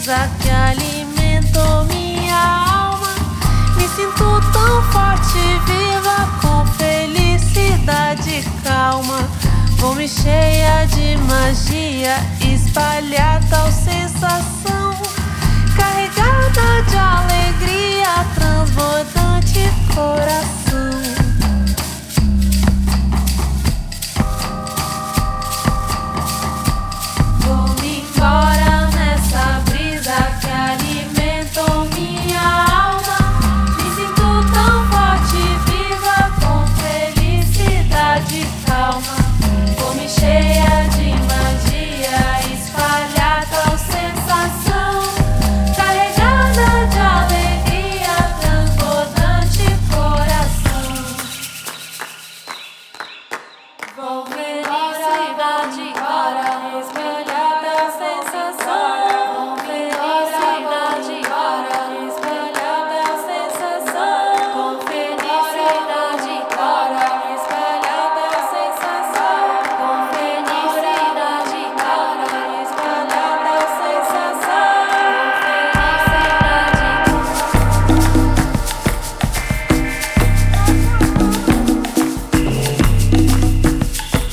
brisa que alimentou minha alma. Me sinto tão forte, viva, com felicidade e calma. Vou-me cheia de magia, espalhar tal sensação, carregada de alegria, transbordante coração. Vou-me embora nessa brisa que alimentou minha alma. Me sinto tão forte, viva, com felicidade e calma. Vou-me cheia de magia, espalhar tal sensação, carregada de alegria, transbordante coração. Vou felicidade agora, espalhar tal sensação. Felicidade agora, espalhar tal sensação. Com felicidade agora, espalhar tal sensação. Com felicidade agora, espalhar tal sensação.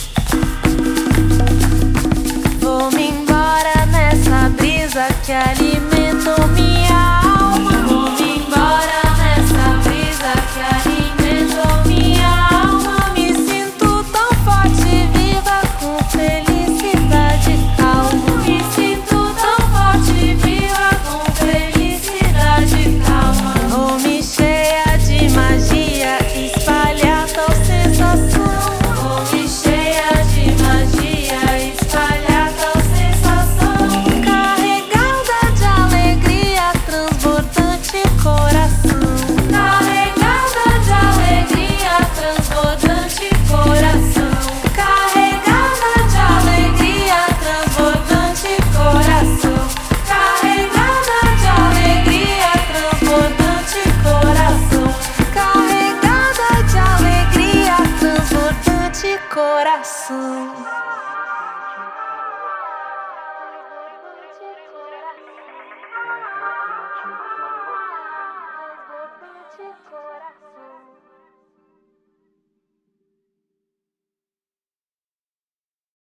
Vou-me embora nessa brisa que ali